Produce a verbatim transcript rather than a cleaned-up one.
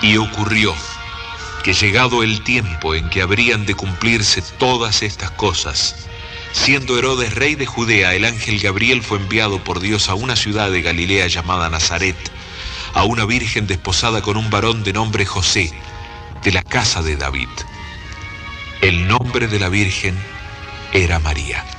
Y ocurrió que llegado el tiempo en que habrían de cumplirse todas estas cosas, siendo Herodes rey de Judea, el ángel Gabriel fue enviado por Dios a una ciudad de Galilea llamada Nazaret, a una virgen desposada con un varón de nombre José, de la casa de David. El nombre de la virgen era María.